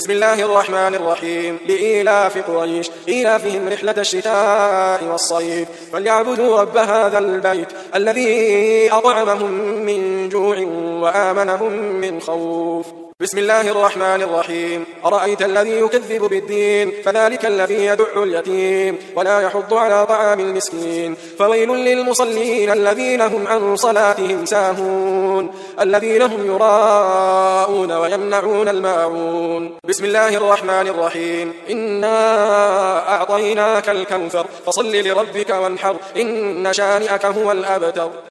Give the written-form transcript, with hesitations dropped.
بسم الله الرحمن الرحيم. لإيلاف قريش إيلافهم رحلة الشتاء والصيف فليعبدوا رب هذا البيت الذي أطعمهم من جوع وآمنهم من خوف. بسم الله الرحمن الرحيم. أرأيت الذي يكذب بالدين فذلك الذي يدع اليتيم ولا يحض على طعام المسكين فويل للمصلين الذين هم عن صلاتهم ساهون الذين هم يراءون ويمنعون الماعون. بسم الله الرحمن الرحيم. إنا أعطيناك الكوثر فصل لربك وانحر إن شانئك هو الأبتر.